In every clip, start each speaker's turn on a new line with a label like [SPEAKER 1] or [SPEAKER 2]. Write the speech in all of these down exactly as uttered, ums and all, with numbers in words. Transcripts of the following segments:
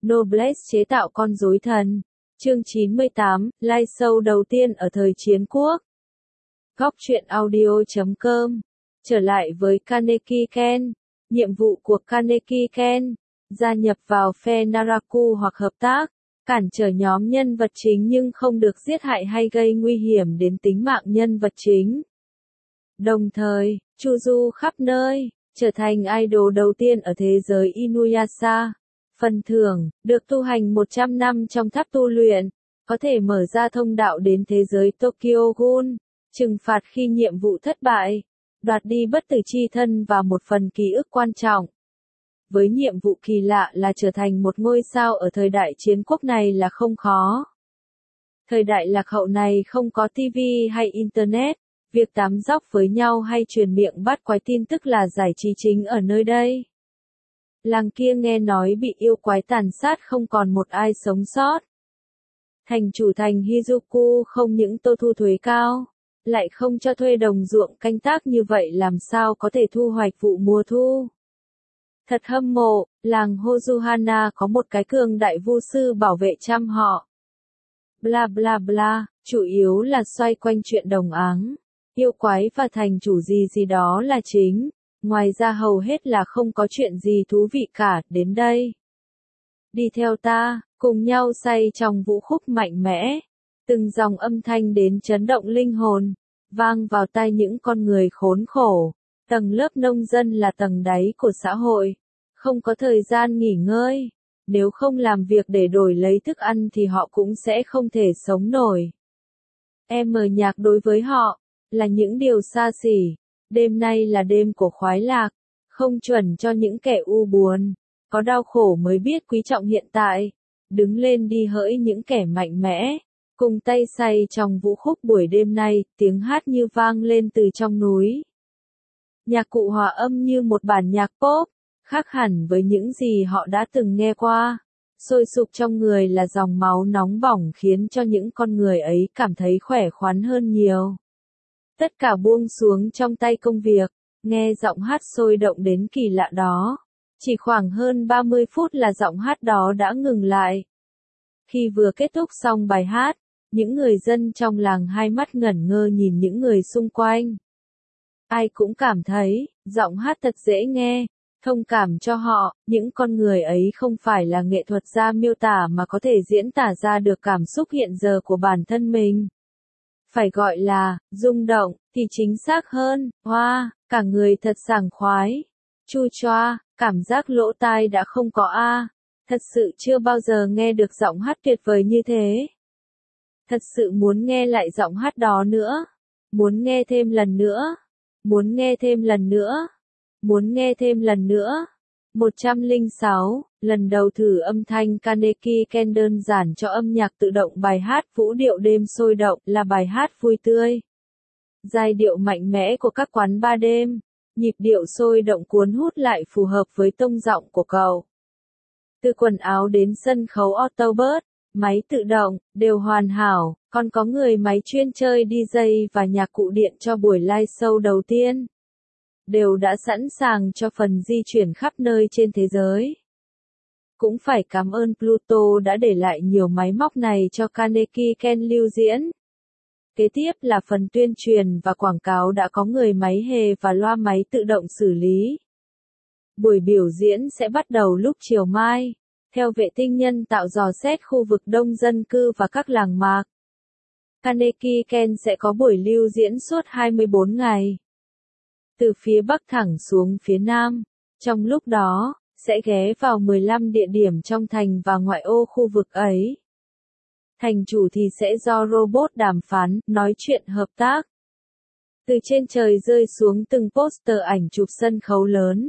[SPEAKER 1] Noblesse chế tạo con rối thần. Chương chín mươi tám, live show đầu tiên ở thời chiến quốc. Góc truyện audio chấm com. Trở lại với Kaneki Ken. Nhiệm vụ của Kaneki Ken. Gia nhập vào phe Naraku hoặc hợp tác. Cản trở nhóm nhân vật chính nhưng không được giết hại hay gây nguy hiểm đến tính mạng nhân vật chính. Đồng thời, chu du khắp nơi, trở thành idol đầu tiên ở thế giới Inuyasha. Phần thưởng, được tu hành một trăm năm trong tháp tu luyện, có thể mở ra thông đạo đến thế giới Tokyo Ghoul, trừng phạt khi nhiệm vụ thất bại, đoạt đi bất tử chi thân và một phần ký ức quan trọng. Với nhiệm vụ kỳ lạ là trở thành một ngôi sao ở thời đại chiến quốc này là không khó. Thời đại lạc hậu này không có ti vi hay Internet, việc tám dóc với nhau hay truyền miệng bắt quái tin tức là giải trí chính ở nơi đây. Làng kia nghe nói bị yêu quái tàn sát không còn một ai sống sót. Thành chủ thành Hizuku không những tô thu thuế cao, lại không cho thuê đồng ruộng canh tác, như vậy làm sao có thể thu hoạch vụ mùa thu. Thật hâm mộ, làng Hozuhana có một cái cường đại vu sư bảo vệ chăm họ. Bla bla bla, chủ yếu là xoay quanh chuyện đồng áng, yêu quái và thành chủ gì gì đó là chính. Ngoài ra hầu hết là không có chuyện gì thú vị cả. Đến đây, đi theo ta, cùng nhau say trong vũ khúc mạnh mẽ. Từng dòng âm thanh đến chấn động linh hồn, vang vào tai những con người khốn khổ. Tầng lớp nông dân là tầng đáy của xã hội, không có thời gian nghỉ ngơi. Nếu không làm việc để đổi lấy thức ăn thì họ cũng sẽ không thể sống nổi. Em mờ nhạc đối với họ là những điều xa xỉ. Đêm nay là đêm của khoái lạc, không chuẩn cho những kẻ u buồn, có đau khổ mới biết quý trọng hiện tại. Đứng lên đi hỡi những kẻ mạnh mẽ, cùng tay say trong vũ khúc buổi đêm nay, tiếng hát như vang lên từ trong núi. Nhạc cụ hòa âm như một bản nhạc pop, khác hẳn với những gì họ đã từng nghe qua. Sôi sục trong người là dòng máu nóng bỏng khiến cho những con người ấy cảm thấy khỏe khoắn hơn nhiều. Tất cả buông xuống trong tay công việc, nghe giọng hát sôi động đến kỳ lạ đó. Chỉ khoảng hơn ba mươi phút là giọng hát đó đã ngừng lại. Khi vừa kết thúc xong bài hát, những người dân trong làng hai mắt ngẩn ngơ nhìn những người xung quanh. Ai cũng cảm thấy, giọng hát thật dễ nghe, thông cảm cho họ, những con người ấy không phải là nghệ thuật gia miêu tả mà có thể diễn tả ra được cảm xúc hiện giờ của bản thân mình. Phải gọi là, rung động, thì chính xác hơn. Hoa, wow, cả người thật sảng khoái. Chu choa, cảm giác lỗ tai đã không có a. Thật sự chưa bao giờ nghe được giọng hát tuyệt vời như thế. Thật sự muốn nghe lại giọng hát đó nữa. Muốn nghe thêm lần nữa. Muốn nghe thêm lần nữa. Muốn nghe thêm lần nữa. một trăm lẻ sáu, lần đầu thử âm thanh Kaneki Ken đơn giản cho âm nhạc tự động. Bài hát Vũ điệu đêm sôi động là bài hát vui tươi. Giai điệu mạnh mẽ của các quán bar đêm, nhịp điệu sôi động cuốn hút lại phù hợp với tông giọng của cậu. Từ quần áo đến sân khấu Autobus, máy tự động, đều hoàn hảo, còn có người máy chuyên chơi đi jây và nhạc cụ điện cho buổi live show đầu tiên. Đều đã sẵn sàng cho phần di chuyển khắp nơi trên thế giới. Cũng phải cảm ơn Pluto đã để lại nhiều máy móc này cho Kaneki Ken lưu diễn. Kế tiếp là phần tuyên truyền và quảng cáo đã có người máy hề và loa máy tự động xử lý. Buổi biểu diễn sẽ bắt đầu lúc chiều mai, theo vệ tinh nhân tạo dò xét khu vực đông dân cư và các làng mạc. Kaneki Ken sẽ có buổi lưu diễn suốt hai mươi bốn ngày. Từ phía Bắc thẳng xuống phía Nam, trong lúc đó, sẽ ghé vào mười lăm địa điểm trong thành và ngoại ô khu vực ấy. Thành chủ thì sẽ do robot đàm phán, nói chuyện hợp tác. Từ trên trời rơi xuống từng poster ảnh chụp sân khấu lớn.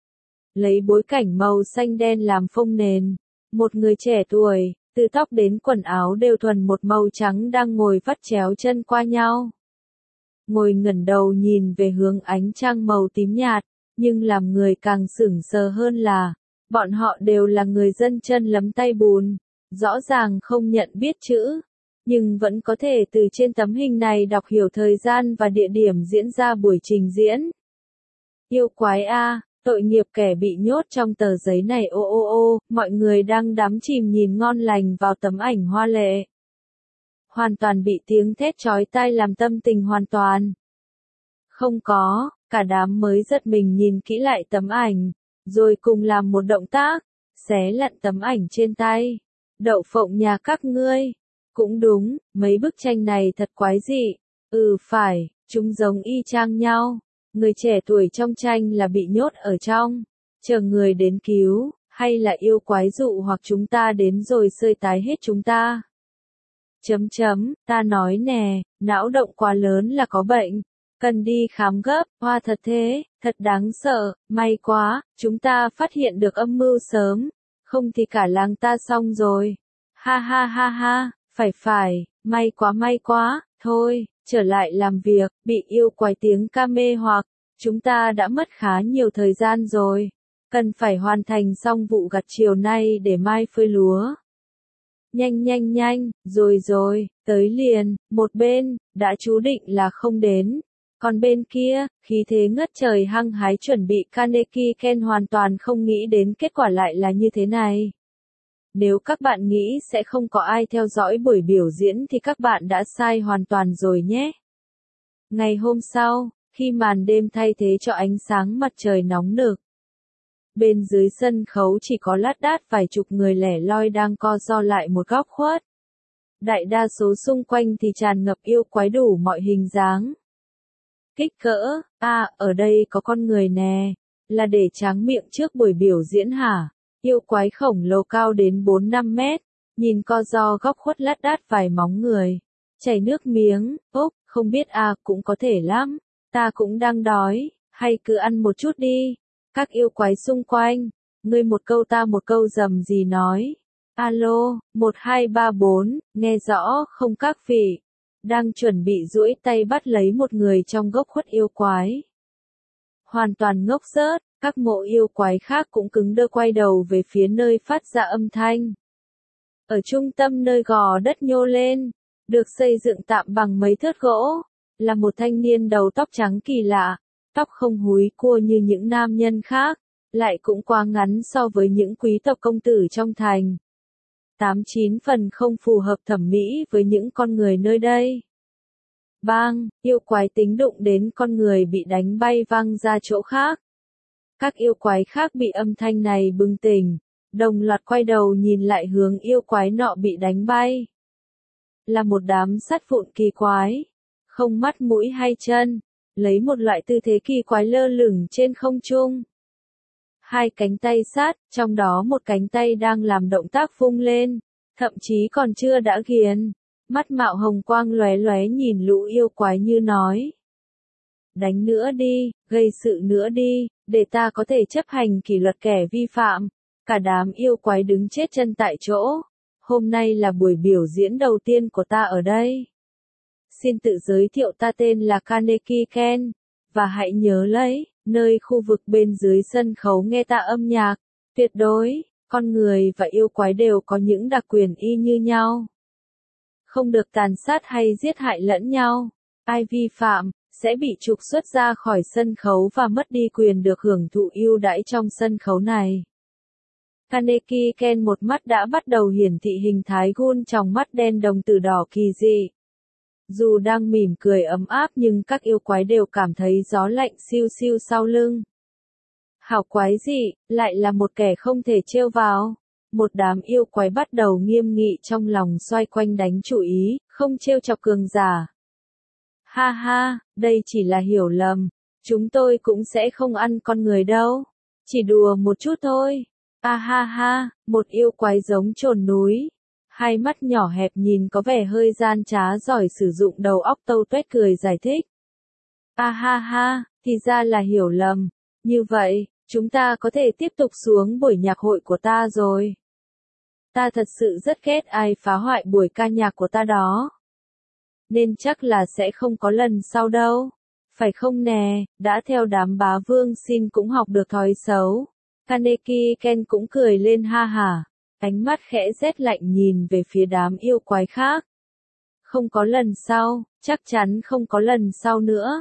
[SPEAKER 1] Lấy bối cảnh màu xanh đen làm phông nền, một người trẻ tuổi, từ tóc đến quần áo đều thuần một màu trắng đang ngồi vắt chéo chân qua nhau. Ngồi ngẩng đầu nhìn về hướng ánh trăng màu tím nhạt, nhưng làm người càng sửng sờ hơn là, bọn họ đều là người dân chân lấm tay bùn, rõ ràng không nhận biết chữ, nhưng vẫn có thể từ trên tấm hình này đọc hiểu thời gian và địa điểm diễn ra buổi trình diễn. Yêu quái a, Tội nghiệp kẻ bị nhốt trong tờ giấy này ô ô ô, mọi người đang đắm chìm nhìn ngon lành vào tấm ảnh hoa lệ. Hoàn toàn bị tiếng thét chói tai làm tâm tình hoàn toàn. Không có, cả đám mới giật mình nhìn kỹ lại tấm ảnh, rồi cùng làm một động tác, xé lặn tấm ảnh trên tay. Đậu phộng nhà các ngươi. Cũng đúng, mấy bức tranh này thật quái dị. Ừ phải, chúng giống y chang nhau. Người trẻ tuổi trong tranh là bị nhốt ở trong, chờ người đến cứu, hay là yêu quái dụ hoặc chúng ta đến rồi sơi tái hết chúng ta. Chấm chấm, ta nói nè, não động quá lớn là có bệnh, cần đi khám gấp, hoa thật thế, thật đáng sợ, may quá, chúng ta phát hiện được âm mưu sớm, không thì cả làng ta xong rồi. Ha ha ha ha, phải phải, may quá may quá, thôi, trở lại làm việc, bị yêu quái tiếng ca mê hoặc, chúng ta đã mất khá nhiều thời gian rồi, cần phải hoàn thành xong vụ gặt chiều nay để mai phơi lúa. Nhanh nhanh nhanh, rồi rồi, tới liền, một bên, đã chú định là không đến. Còn bên kia, khí thế ngất trời hăng hái chuẩn bị Kaneki Ken hoàn toàn không nghĩ đến kết quả lại là như thế này. Nếu các bạn nghĩ sẽ không có ai theo dõi buổi biểu diễn thì các bạn đã sai hoàn toàn rồi nhé. Ngày hôm sau, khi màn đêm thay thế cho ánh sáng mặt trời nóng nực, bên dưới sân khấu chỉ có lác đác vài chục người lẻ loi đang co ro lại một góc khuất. Đại đa số xung quanh thì tràn ngập yêu quái đủ mọi hình dáng. Kích cỡ, à, ở đây có con người nè, là để tráng miệng trước buổi biểu diễn hả? Yêu quái khổng lồ cao đến bốn năm mét, nhìn co ro góc khuất lác đác vài móng người, chảy nước miếng, ốp, không biết à, cũng có thể lắm, ta cũng đang đói, hay cứ ăn một chút đi. Các yêu quái xung quanh, ngươi một câu ta một câu rầm rì nói. Alo, một hai ba bốn, nghe rõ không các vị? Đang chuẩn bị duỗi tay bắt lấy một người trong góc khuất yêu quái. Hoàn toàn ngốc rớt, các mộ yêu quái khác cũng cứng đơ quay đầu về phía nơi phát ra âm thanh. Ở trung tâm nơi gò đất nhô lên, được xây dựng tạm bằng mấy thớt gỗ, là một thanh niên đầu tóc trắng kỳ lạ. Tóc không húi cua như những nam nhân khác, lại cũng quá ngắn so với những quý tộc công tử trong thành. Tám chín phần không phù hợp thẩm mỹ với những con người nơi đây. Bang, yêu quái tính đụng đến con người bị đánh bay văng ra chỗ khác. Các yêu quái khác bị âm thanh này bừng tỉnh, đồng loạt quay đầu nhìn lại hướng yêu quái nọ bị đánh bay. Là một đám sắt vụn kỳ quái, không mắt mũi hay chân. Lấy một loại tư thế kỳ quái lơ lửng trên không trung. Hai cánh tay sát, trong đó một cánh tay đang làm động tác vung lên, thậm chí còn chưa đã ghiền. Mắt mạo hồng quang lóe lóe nhìn lũ yêu quái như nói. Đánh nữa đi, gây sự nữa đi, để ta có thể chấp hành kỷ luật kẻ vi phạm. Cả đám yêu quái đứng chết chân tại chỗ. Hôm nay là buổi biểu diễn đầu tiên của ta ở đây. Xin tự giới thiệu ta tên là Kaneki Ken, và hãy nhớ lấy, nơi khu vực bên dưới sân khấu nghe ta âm nhạc, tuyệt đối, con người và yêu quái đều có những đặc quyền y như nhau. Không được tàn sát hay giết hại lẫn nhau, ai vi phạm, sẽ bị trục xuất ra khỏi sân khấu và mất đi quyền được hưởng thụ ưu đãi trong sân khấu này. Kaneki Ken một mắt đã bắt đầu hiển thị hình thái gun trong mắt đen đồng tử đỏ kỳ dị. Dù đang mỉm cười ấm áp nhưng các yêu quái đều cảm thấy gió lạnh siêu siêu sau lưng. Hảo quái gì, lại là một kẻ không thể trêu vào. Một đám yêu quái bắt đầu nghiêm nghị trong lòng xoay quanh đánh chủ ý, không trêu chọc cường giả. Ha ha, đây chỉ là hiểu lầm. Chúng tôi cũng sẽ không ăn con người đâu. Chỉ đùa một chút thôi. A ha ha, một yêu quái giống chồn núi. Hai mắt nhỏ hẹp nhìn có vẻ hơi gian trá giỏi sử dụng đầu óc tâu tuét cười giải thích. A ha ha, thì ra là hiểu lầm. Như vậy, chúng ta có thể tiếp tục xuống buổi nhạc hội của ta rồi. Ta thật sự rất ghét ai phá hoại buổi ca nhạc của ta đó. Nên chắc là sẽ không có lần sau đâu. Phải không nè, đã theo đám bá vương xin cũng học được thói xấu. Kaneki Ken cũng cười lên ha hả. Ánh mắt khẽ rét lạnh nhìn về phía đám yêu quái khác. Không có lần sau, chắc chắn không có lần sau nữa.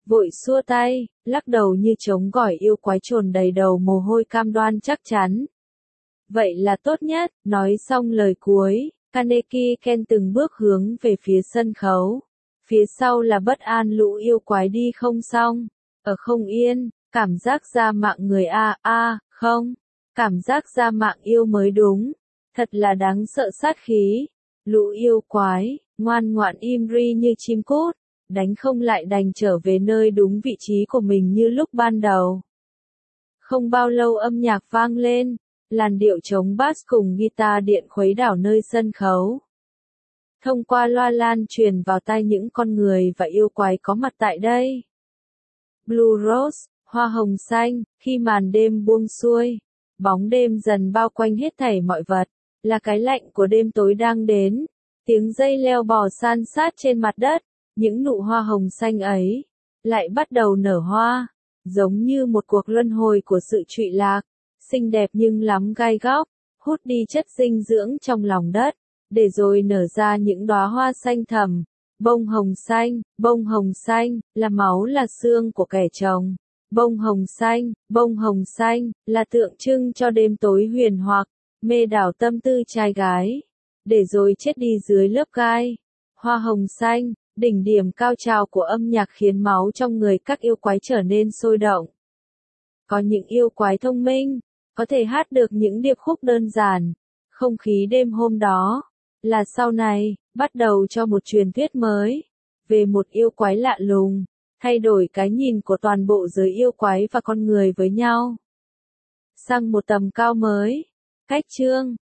[SPEAKER 1] vội xua tay, lắc đầu như trống gỏi yêu quái trồn đầy đầu mồ hôi cam đoan chắc chắn. Vậy là tốt nhất, nói xong lời cuối, Kaneki Ken từng bước hướng về phía sân khấu. Phía sau là bất an lũ yêu quái đi không xong, ở không yên, cảm giác ra mạng người a a, không, cảm giác ra mạng yêu mới đúng, thật là đáng sợ sát khí. Lũ yêu quái, ngoan ngoãn im ri như chim cút, đánh không lại đành trở về nơi đúng vị trí của mình như lúc ban đầu. Không bao lâu âm nhạc vang lên, làn điệu trống bass cùng guitar điện khuấy đảo nơi sân khấu. Thông qua loa lan truyền vào tai những con người và yêu quái có mặt tại đây. Blue Rose, hoa hồng xanh, khi màn đêm buông xuôi, bóng đêm dần bao quanh hết thảy mọi vật, là cái lạnh của đêm tối đang đến. Tiếng dây leo bò san sát trên mặt đất, những nụ hoa hồng xanh ấy, lại bắt đầu nở hoa, giống như một cuộc luân hồi của sự trụy lạc, xinh đẹp nhưng lắm gai góc, hút đi chất dinh dưỡng trong lòng đất, để rồi nở ra những đóa hoa xanh thẳm. Bông hồng xanh, bông hồng xanh, là máu là xương của kẻ chồng. Bông hồng xanh, bông hồng xanh, là tượng trưng cho đêm tối huyền hoặc, mê đảo tâm tư trai gái, để rồi chết đi dưới lớp gai. Hoa hồng xanh, đỉnh điểm cao trào của âm nhạc khiến máu trong người các yêu quái trở nên sôi động. Có những yêu quái thông minh, có thể hát được những điệp khúc đơn giản. Không khí đêm hôm đó, là sau này, bắt đầu cho một truyền thuyết mới, về một yêu quái lạ lùng, thay đổi cái nhìn của toàn bộ giới yêu quái và con người với nhau. Sang một tầm cao mới. Cách chương